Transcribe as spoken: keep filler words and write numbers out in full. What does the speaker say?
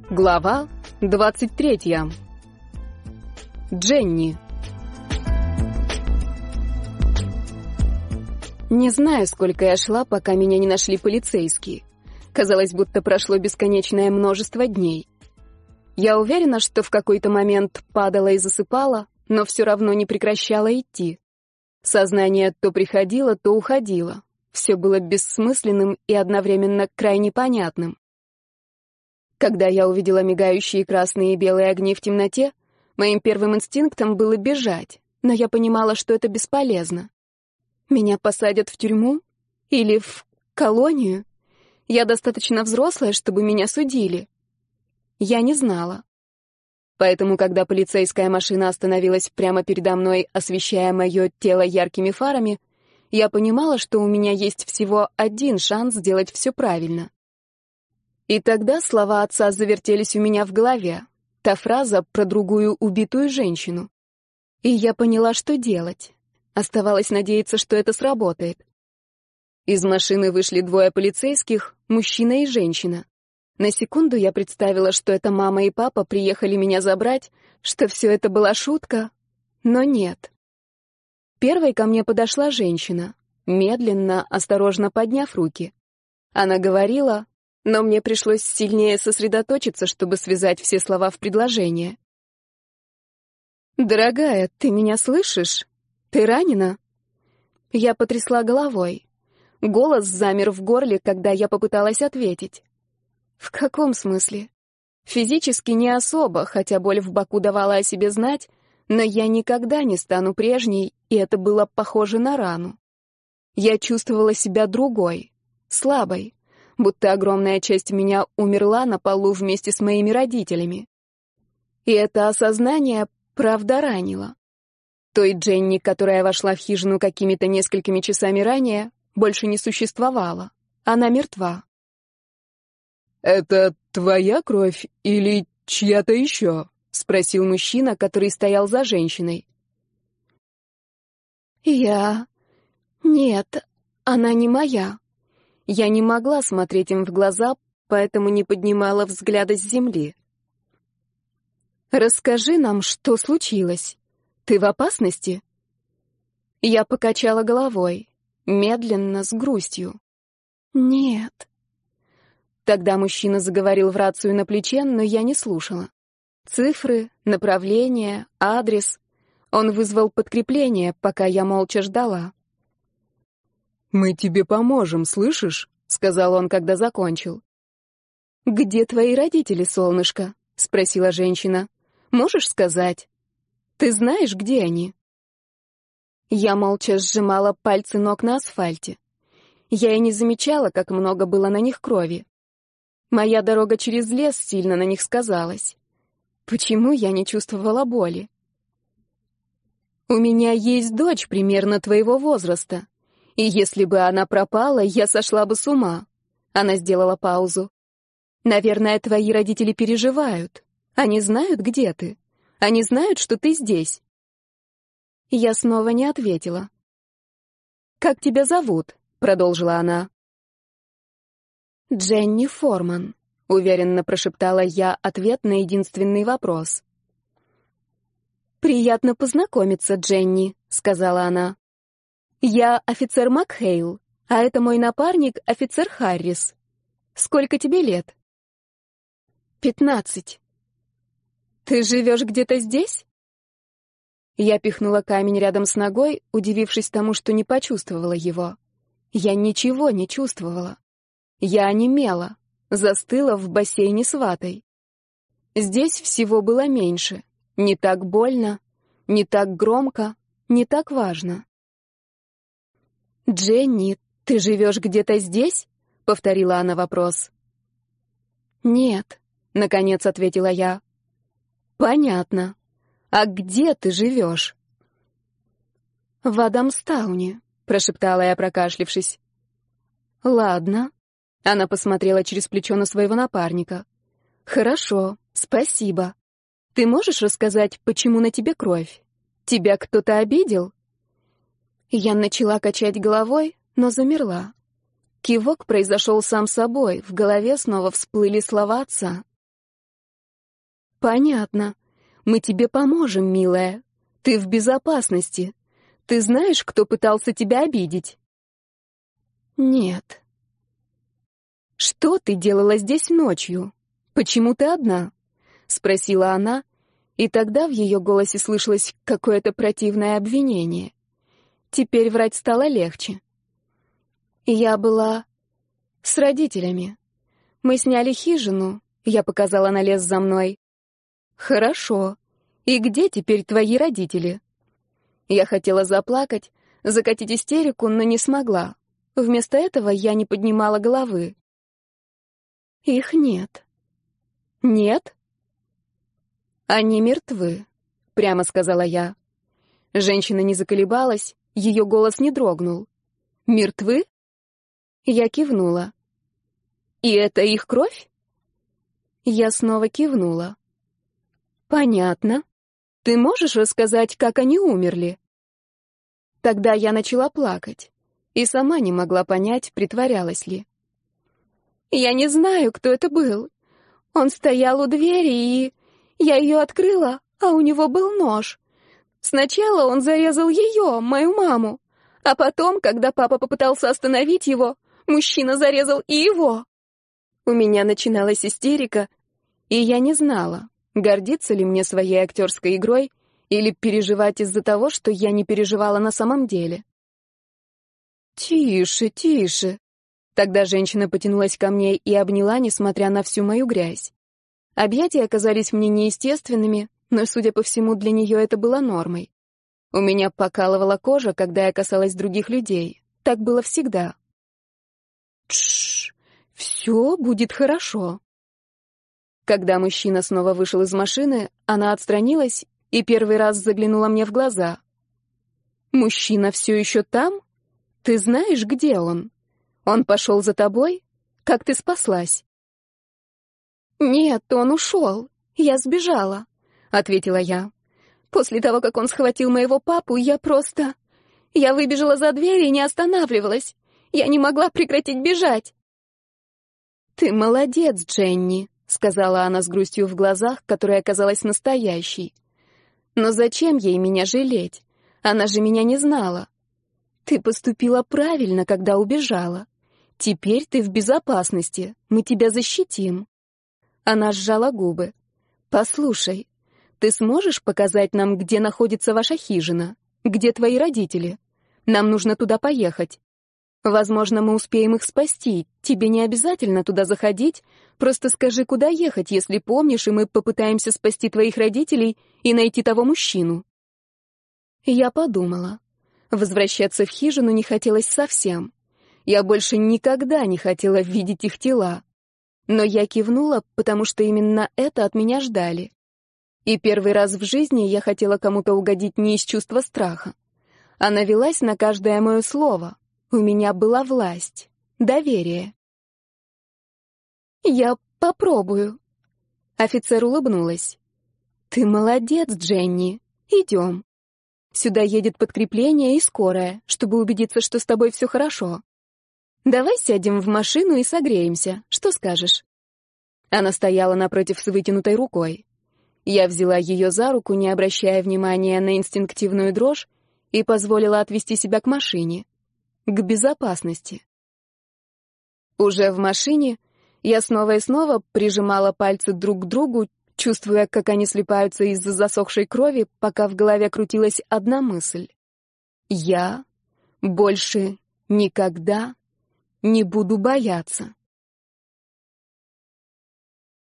Глава двадцать третья. Дженни. Не знаю, сколько я шла, пока меня не нашли полицейские. Казалось, будто прошло бесконечное множество дней. Я уверена, что в какой-то момент падала и засыпала, но все равно не прекращала идти. Сознание то приходило, то уходило. Все было бессмысленным и одновременно крайне понятным. Когда я увидела мигающие красные и белые огни в темноте, моим первым инстинктом было бежать, но я понимала, что это бесполезно. Меня посадят в тюрьму? Или в колонию? Я достаточно взрослая, чтобы меня судили. Я не знала. Поэтому, когда полицейская машина остановилась прямо передо мной, освещая мое тело яркими фарами, я понимала, что у меня есть всего один шанс сделать все правильно. И тогда слова отца завертелись у меня в голове. Та фраза про другую убитую женщину. И я поняла, что делать. Оставалось надеяться, что это сработает. Из машины вышли двое полицейских, мужчина и женщина. На секунду я представила, что это мама и папа приехали меня забрать, что все это была шутка, но нет. Первой ко мне подошла женщина, медленно, осторожно подняв руки. Она говорила, но мне пришлось сильнее сосредоточиться, чтобы связать все слова в предложение. «Дорогая, ты меня слышишь? Ты ранена?» Я потрясла головой. Голос замер в горле, когда я попыталась ответить. «В каком смысле?» Физически не особо, хотя боль в боку давала о себе знать, но я никогда не стану прежней, и это было похоже на рану. Я чувствовала себя другой, слабой, будто огромная часть меня умерла на полу вместе с моими родителями. И это осознание правда ранило. Той Дженни, которая вошла в хижину какими-то несколькими часами ранее, больше не существовало. Она мертва. «Это твоя кровь или чья-то еще?» — спросил мужчина, который стоял за женщиной. «Я... Нет, она не моя». Я не могла смотреть им в глаза, поэтому не поднимала взгляда с земли. «Расскажи нам, что случилось. Ты в опасности?» Я покачала головой, медленно, с грустью. «Нет». Тогда мужчина заговорил в рацию на плече, но я не слушала. Цифры, направление, адрес. Он вызвал подкрепление, пока я молча ждала. «Мы тебе поможем, слышишь?» — сказал он, когда закончил. «Где твои родители, солнышко?» — спросила женщина. «Можешь сказать? Ты знаешь, где они?» Я молча сжимала пальцы ног на асфальте. Я и не замечала, как много было на них крови. Моя дорога через лес сильно на них сказалась. Почему я не чувствовала боли? «У меня есть дочь примерно твоего возраста. И если бы она пропала, я сошла бы с ума». Она сделала паузу. «Наверное, твои родители переживают. Они знают, где ты. Они знают, что ты здесь». Я снова не ответила. «Как тебя зовут?» — продолжила она. «Дженни Форман», — уверенно прошептала я ответ на единственный вопрос. «Приятно познакомиться, Дженни», — сказала она. «Я офицер Макхейл, а это мой напарник, офицер Харрис. Сколько тебе лет?» «Пятнадцать». «Ты живешь где-то здесь?» Я пихнула камень рядом с ногой, удивившись тому, что не почувствовала его. Я ничего не чувствовала. Я онемела, застыла в бассейне с ватой. Здесь всего было меньше, не так больно, не так громко, не так важно. «Дженни, ты живешь где-то здесь?» — повторила она вопрос. «Нет», — наконец ответила я. «Понятно. А где ты живешь?» «В Адамстауне», — прошептала я, прокашлившись. «Ладно». Она посмотрела через плечо на своего напарника. «Хорошо, спасибо. Ты можешь рассказать, почему на тебе кровь? Тебя кто-то обидел?» Я начала качать головой, но замерла. Кивок произошел сам собой, в голове снова всплыли слова отца. Понятно. Мы тебе поможем, милая. Ты в безопасности. Ты знаешь, кто пытался тебя обидеть? Нет. Что ты делала здесь ночью? Почему ты одна? Спросила она, и тогда в ее голосе слышалось какое-то противное обвинение. Теперь врать стало легче. Я была с родителями. Мы сняли хижину, я показала на лес за мной. Хорошо. И где теперь твои родители? Я хотела заплакать, закатить истерику, но не смогла. Вместо этого я не поднимала головы. Их нет. Нет? Они мертвы, прямо сказала я. Женщина не заколебалась, ее голос не дрогнул. Мертвы? Я кивнула. И это их кровь? Я снова кивнула. Понятно. Ты можешь рассказать, как они умерли? Тогда я начала плакать и сама не могла понять, притворялась ли. Я не знаю, кто это был. Он стоял у двери, и я ее открыла, а у него был нож. Сначала он зарезал ее, мою маму, а потом, когда папа попытался остановить его, мужчина зарезал и его. У меня начиналась истерика, и я не знала, гордиться ли мне своей актерской игрой или переживать из-за того, что я не переживала на самом деле. «Тише, тише». Тогда женщина потянулась ко мне и обняла, несмотря на всю мою грязь. Объятия оказались мне неестественными, но, судя по всему, для нее это было нормой. У меня покалывала кожа, когда я касалась других людей. Так было всегда. «Тш, все будет хорошо». Когда мужчина снова вышел из машины, она отстранилась и первый раз заглянула мне в глаза. «Мужчина все еще там? Ты знаешь, где он? Он пошел за тобой? Как ты спаслась?» «Нет, он ушел. Я сбежала», — ответила я. «После того, как он схватил моего папу, я просто... Я выбежала за дверь и не останавливалась. Я не могла прекратить бежать». «Ты молодец, Дженни», — сказала она с грустью в глазах, которая оказалась настоящей. «Но зачем ей меня жалеть? Она же меня не знала. Ты поступила правильно, когда убежала. Теперь ты в безопасности, мы тебя защитим». Она сжала губы. «Послушай, ты сможешь показать нам, где находится ваша хижина? Где твои родители? Нам нужно туда поехать. Возможно, мы успеем их спасти. Тебе не обязательно туда заходить. Просто скажи, куда ехать, если помнишь, и мы попытаемся спасти твоих родителей и найти того мужчину». Я подумала. Возвращаться в хижину не хотелось совсем. Я больше никогда не хотела видеть их тела. Но я кивнула, потому что именно это от меня ждали. И первый раз в жизни я хотела кому-то угодить не из чувства страха. Она велась на каждое мое слово. У меня была власть, доверие. «Я попробую». Офицер улыбнулась. «Ты молодец, Дженни. Идем. Сюда едет подкрепление и скорая, чтобы убедиться, что с тобой все хорошо. Давай сядем в машину и согреемся. Что скажешь?» Она стояла напротив с вытянутой рукой. Я взяла ее за руку, не обращая внимания на инстинктивную дрожь, и позволила отвести себя к машине. К безопасности. Уже в машине я снова и снова прижимала пальцы друг к другу, чувствуя, как они слипаются из-за засохшей крови, пока в голове крутилась одна мысль. Я больше никогда не буду бояться.